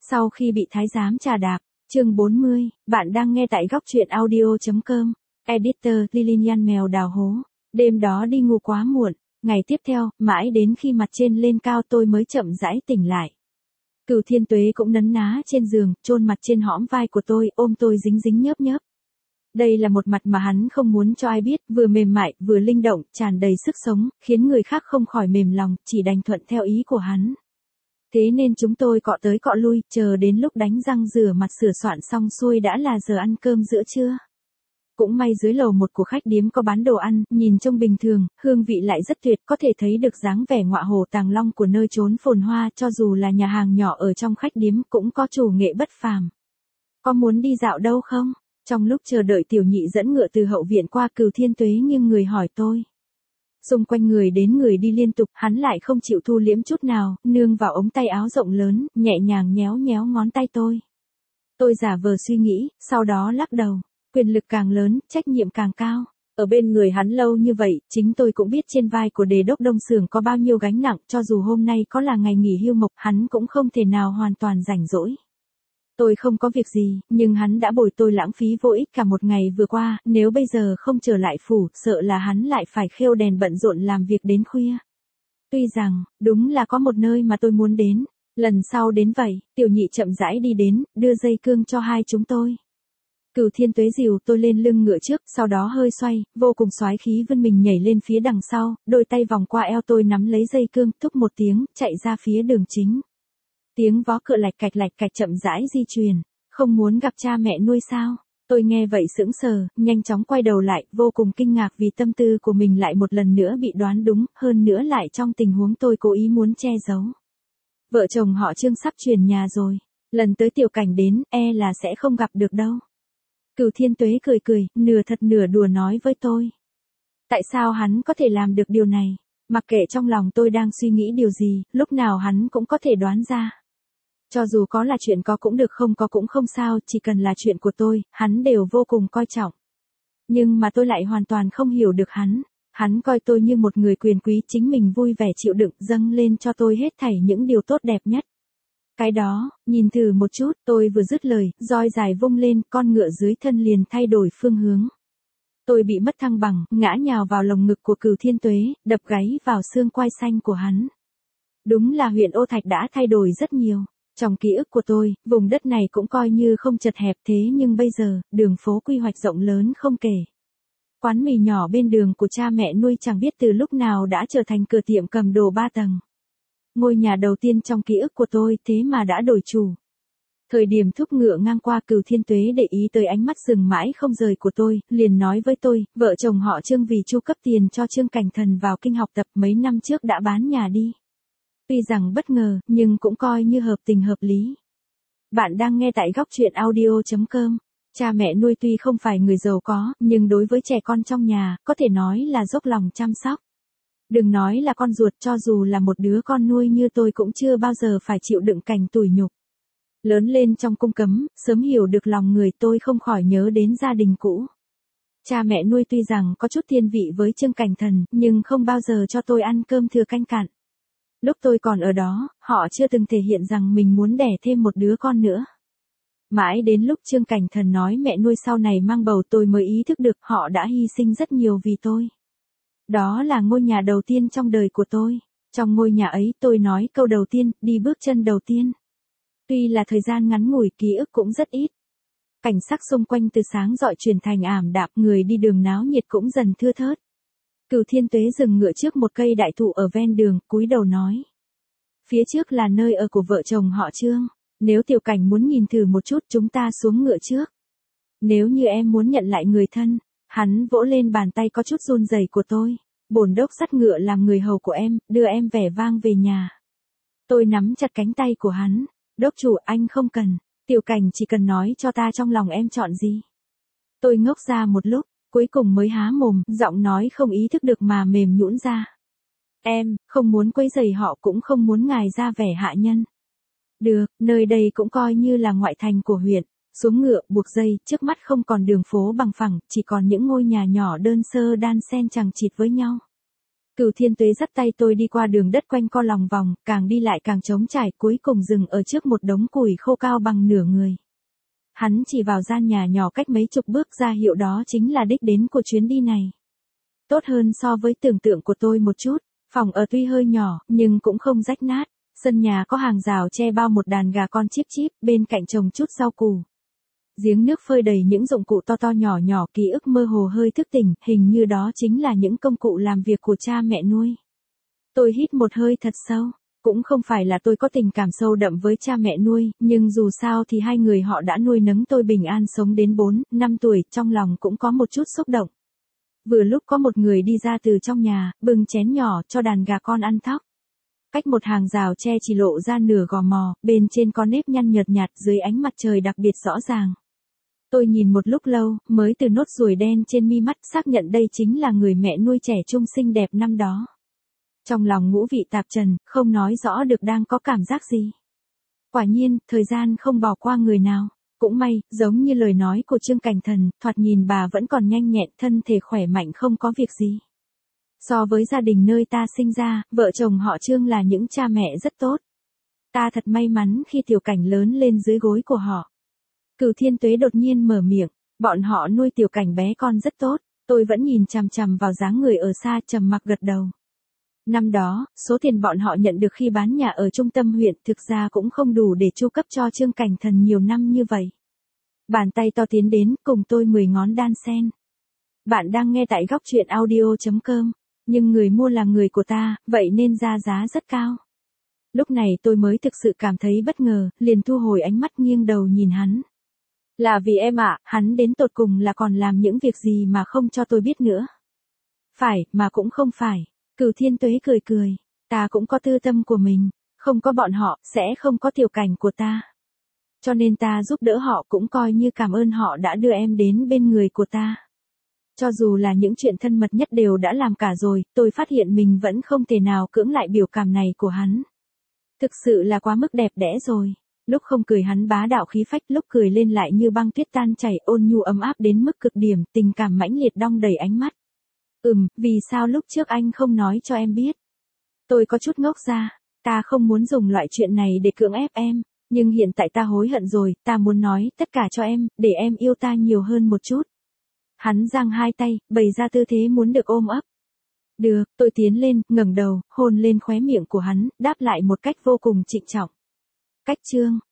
Sau khi bị thái giám trà đạp, chương 40, bạn đang nghe tại góc truyện audio.com. Editor Lilian mèo đào hố. Đêm đó đi ngủ quá muộn, ngày tiếp theo, mãi đến khi mặt trên lên cao tôi mới chậm rãi tỉnh lại. Cửu Thiên Tuế cũng nấn ná trên giường, chôn mặt trên hõm vai của tôi, ôm tôi dính dính nhớp nhớp. Đây là một mặt mà hắn không muốn cho ai biết, vừa mềm mại, vừa linh động, tràn đầy sức sống, khiến người khác không khỏi mềm lòng, chỉ đành thuận theo ý của hắn. Thế nên chúng tôi cọ tới cọ lui, chờ đến lúc đánh răng rửa mặt sửa soạn xong xuôi đã là giờ ăn cơm giữa trưa. Cũng may dưới lầu một của khách điếm có bán đồ ăn, nhìn trông bình thường, hương vị lại rất tuyệt, có thể thấy được dáng vẻ ngọa hổ tàng long của nơi trốn phồn hoa, cho dù là nhà hàng nhỏ ở trong khách điếm cũng có chủ nghệ bất phàm. Có muốn đi dạo đâu không? Trong lúc chờ đợi Tiểu Nhị dẫn ngựa từ hậu viện qua, Cửu Thiên Tuế nghiêng người hỏi tôi. Xung quanh người đến người đi liên tục, hắn lại không chịu thu liễm chút nào, nương vào ống tay áo rộng lớn, nhẹ nhàng nhéo nhéo ngón tay tôi. Tôi giả vờ suy nghĩ, sau đó lắc đầu. Quyền lực càng lớn, trách nhiệm càng cao. Ở bên người hắn lâu như vậy, chính tôi cũng biết trên vai của Đề đốc Đông Xưởng có bao nhiêu gánh nặng, cho dù hôm nay có là ngày nghỉ hưu mộc, hắn cũng không thể nào hoàn toàn rảnh rỗi. Tôi không có việc gì, nhưng hắn đã bồi tôi lãng phí vô ích cả một ngày vừa qua, nếu bây giờ không trở lại phủ, sợ là hắn lại phải khêu đèn bận rộn làm việc đến khuya. Tuy rằng, đúng là có một nơi mà tôi muốn đến, lần sau đến vậy, Tiểu Nhị chậm rãi đi đến, đưa dây cương cho hai chúng tôi. Cửu Thiên Tuế dìu tôi lên lưng ngựa trước, sau đó hơi xoay, vô cùng soái khí vươn mình nhảy lên phía đằng sau, đôi tay vòng qua eo tôi nắm lấy dây cương, thúc một tiếng, chạy ra phía đường chính. Tiếng vó cựa lạch cạch chậm rãi di chuyển. Không muốn gặp cha mẹ nuôi sao? Tôi nghe vậy sững sờ, nhanh chóng quay đầu lại, vô cùng kinh ngạc vì tâm tư của mình lại một lần nữa bị đoán đúng, hơn nữa lại trong tình huống tôi cố ý muốn che giấu. Vợ chồng họ Trương sắp chuyển nhà rồi, lần tới Tiểu Cảnh đến, là sẽ không gặp được đâu. Cửu Thiên Tuế cười, nửa thật nửa đùa nói với tôi. Tại sao hắn có thể làm được điều này? Mặc kệ trong lòng tôi đang suy nghĩ điều gì, lúc nào hắn cũng có thể đoán ra. Cho dù có là chuyện có cũng được, không có cũng không sao, chỉ cần là chuyện của tôi, hắn đều vô cùng coi trọng. Nhưng mà tôi lại hoàn toàn không hiểu được hắn. Hắn coi tôi như một người quyền quý, chính mình vui vẻ chịu đựng, dâng lên cho tôi hết thảy những điều tốt đẹp nhất. Cái đó, nhìn thử một chút, tôi vừa dứt lời, roi dài vung lên, con ngựa dưới thân liền thay đổi phương hướng. Tôi bị mất thăng bằng, ngã nhào vào lồng ngực của Cửu Thiên Tuế, đập gáy vào xương quai xanh của hắn. Đúng là huyện Ô Thạch đã thay đổi rất nhiều. Trong ký ức của tôi, vùng đất này cũng coi như không chật hẹp, thế nhưng bây giờ, đường phố quy hoạch rộng lớn không kể. Quán mì nhỏ bên đường của cha mẹ nuôi chẳng biết từ lúc nào đã trở thành cửa tiệm cầm đồ 3 tầng. Ngôi nhà đầu tiên trong ký ức của tôi thế mà đã đổi chủ. Thời điểm thúc ngựa ngang qua, Cửu Thiên Tuế để ý tới ánh mắt dừng mãi không rời của tôi, liền nói với tôi, vợ chồng họ Trương vì chu cấp tiền cho Trương Cảnh Thần vào kinh học tập mấy năm trước đã bán nhà đi. Tuy rằng bất ngờ, nhưng cũng coi như hợp tình hợp lý. Bạn đang nghe tại góc truyện audio.com. Cha mẹ nuôi tuy không phải người giàu có, nhưng đối với trẻ con trong nhà, có thể nói là dốc lòng chăm sóc. Đừng nói là con ruột, cho dù là một đứa con nuôi như tôi cũng chưa bao giờ phải chịu đựng cảnh tủi nhục. Lớn lên trong cung cấm, sớm hiểu được lòng người, tôi không khỏi nhớ đến gia đình cũ. Cha mẹ nuôi tuy rằng có chút thiên vị với Trương Cảnh Thần, nhưng không bao giờ cho tôi ăn cơm thừa canh cặn. Lúc tôi còn ở đó, họ chưa từng thể hiện rằng mình muốn đẻ thêm một đứa con nữa. Mãi đến lúc Trương Cảnh Thần nói mẹ nuôi sau này mang bầu, tôi mới ý thức được họ đã hy sinh rất nhiều vì tôi. Đó là ngôi nhà đầu tiên trong đời của tôi. Trong ngôi nhà ấy tôi nói câu đầu tiên, đi bước chân đầu tiên. Tuy là thời gian ngắn ngủi, ký ức cũng rất ít. Cảnh sắc xung quanh từ sáng rọi chuyển thành ảm đạm, người đi đường náo nhiệt cũng dần thưa thớt. Cửu Thiên Tuế dừng ngựa trước một cây đại thụ ở ven đường, cúi đầu nói. Phía trước là nơi ở của vợ chồng họ Trương. Nếu Tiểu Cảnh muốn nhìn thử một chút, chúng ta xuống ngựa trước. Nếu như em muốn nhận lại người thân, hắn vỗ lên bàn tay có chút run rẩy của tôi. Bổn đốc dắt ngựa làm người hầu của em, đưa em vẻ vang về nhà. Tôi nắm chặt cánh tay của hắn. Đốc chủ, anh không cần. Tiểu Cảnh chỉ cần nói cho ta trong lòng em chọn gì. Tôi ngốc ra một lúc, cuối cùng mới há mồm, giọng nói không ý thức được mà mềm nhũn ra. Em, không muốn quấy rầy họ, cũng không muốn ngài ra vẻ hạ nhân. Được, nơi đây cũng coi như là ngoại thành của huyện. Xuống ngựa, buộc dây, trước mắt không còn đường phố bằng phẳng, chỉ còn những ngôi nhà nhỏ đơn sơ đan xen chằng chịt với nhau. Cửu Thiên Tuế dắt tay tôi đi qua đường đất quanh co lòng vòng, càng đi lại càng trống trải, cuối cùng dừng ở trước một đống củi khô cao bằng nửa người. Hắn chỉ vào gian nhà nhỏ cách mấy chục bước, ra hiệu đó chính là đích đến của chuyến đi này. Tốt hơn so với tưởng tượng của tôi một chút, phòng ở tuy hơi nhỏ, nhưng cũng không rách nát, sân nhà có hàng rào che bao một đàn gà con chíp chíp, bên cạnh trồng chút rau củ. Giếng nước phơi đầy những dụng cụ to to nhỏ nhỏ, ký ức mơ hồ hơi thức tỉnh, hình như đó chính là những công cụ làm việc của cha mẹ nuôi. Tôi hít một hơi thật sâu, cũng không phải là tôi có tình cảm sâu đậm với cha mẹ nuôi, nhưng dù sao thì hai người họ đã nuôi nấng tôi bình an sống đến 4, 5 tuổi, trong lòng cũng có một chút xúc động. Vừa lúc có một người đi ra từ trong nhà, bưng chén nhỏ cho đàn gà con ăn thóc. Cách một hàng rào tre chỉ lộ ra nửa gò mò, bên trên có nếp nhăn nhợt nhạt dưới ánh mặt trời đặc biệt rõ ràng. Tôi nhìn một lúc lâu, mới từ nốt ruồi đen trên mi mắt xác nhận đây chính là người mẹ nuôi trẻ trung xinh đẹp năm đó. Trong lòng ngũ vị tạp trần, không nói rõ được đang có cảm giác gì. Quả nhiên, thời gian không bỏ qua người nào. Cũng may, giống như lời nói của Trương Cảnh Thần, thoạt nhìn bà vẫn còn nhanh nhẹn, thân thể khỏe mạnh không có việc gì. So với gia đình nơi ta sinh ra, vợ chồng họ Trương là những cha mẹ rất tốt. Ta thật may mắn khi Tiểu Cảnh lớn lên dưới gối của họ. Cửu Thiên Tuế đột nhiên mở miệng, bọn họ nuôi Tiểu Cảnh bé con rất tốt, tôi vẫn nhìn chằm chằm vào dáng người ở xa, trầm mặc gật đầu. Năm đó, số tiền bọn họ nhận được khi bán nhà ở trung tâm huyện thực ra cũng không đủ để chu cấp cho Trương Cảnh Thần nhiều năm như vậy. Bàn tay to tiến đến, cùng tôi 10 ngón đan sen. Bạn đang nghe tại góc truyện audio.com, nhưng người mua là người của ta, vậy nên ra giá rất cao. Lúc này tôi mới thực sự cảm thấy bất ngờ, liền thu hồi ánh mắt, nghiêng đầu nhìn hắn. Là vì em ạ, hắn đến tột cùng là còn làm những việc gì mà không cho tôi biết nữa. Phải, mà cũng không phải. Cửu Thiên Tuế cười cười, ta cũng có tư tâm của mình, không có bọn họ, sẽ không có Tiểu Cảnh của ta. Cho nên ta giúp đỡ họ cũng coi như cảm ơn họ đã đưa em đến bên người của ta. Cho dù là những chuyện thân mật nhất đều đã làm cả rồi, tôi phát hiện mình vẫn không thể nào cưỡng lại biểu cảm này của hắn. Thực sự là quá mức đẹp đẽ rồi. Lúc không cười hắn bá đạo khí phách, lúc cười lên lại như băng tuyết tan chảy, ôn nhu ấm áp đến mức cực điểm, tình cảm mãnh liệt đong đầy ánh mắt. Vì sao lúc trước anh không nói cho em biết? Tôi có chút ngốc ra, ta không muốn dùng loại chuyện này để cưỡng ép em, nhưng hiện tại ta hối hận rồi, ta muốn nói tất cả cho em, để em yêu ta nhiều hơn một chút. Hắn giang hai tay, bày ra tư thế muốn được ôm ấp. Được, tôi tiến lên, ngẩng đầu, hôn lên khóe miệng của hắn, đáp lại một cách vô cùng trịnh trọng. Cách chương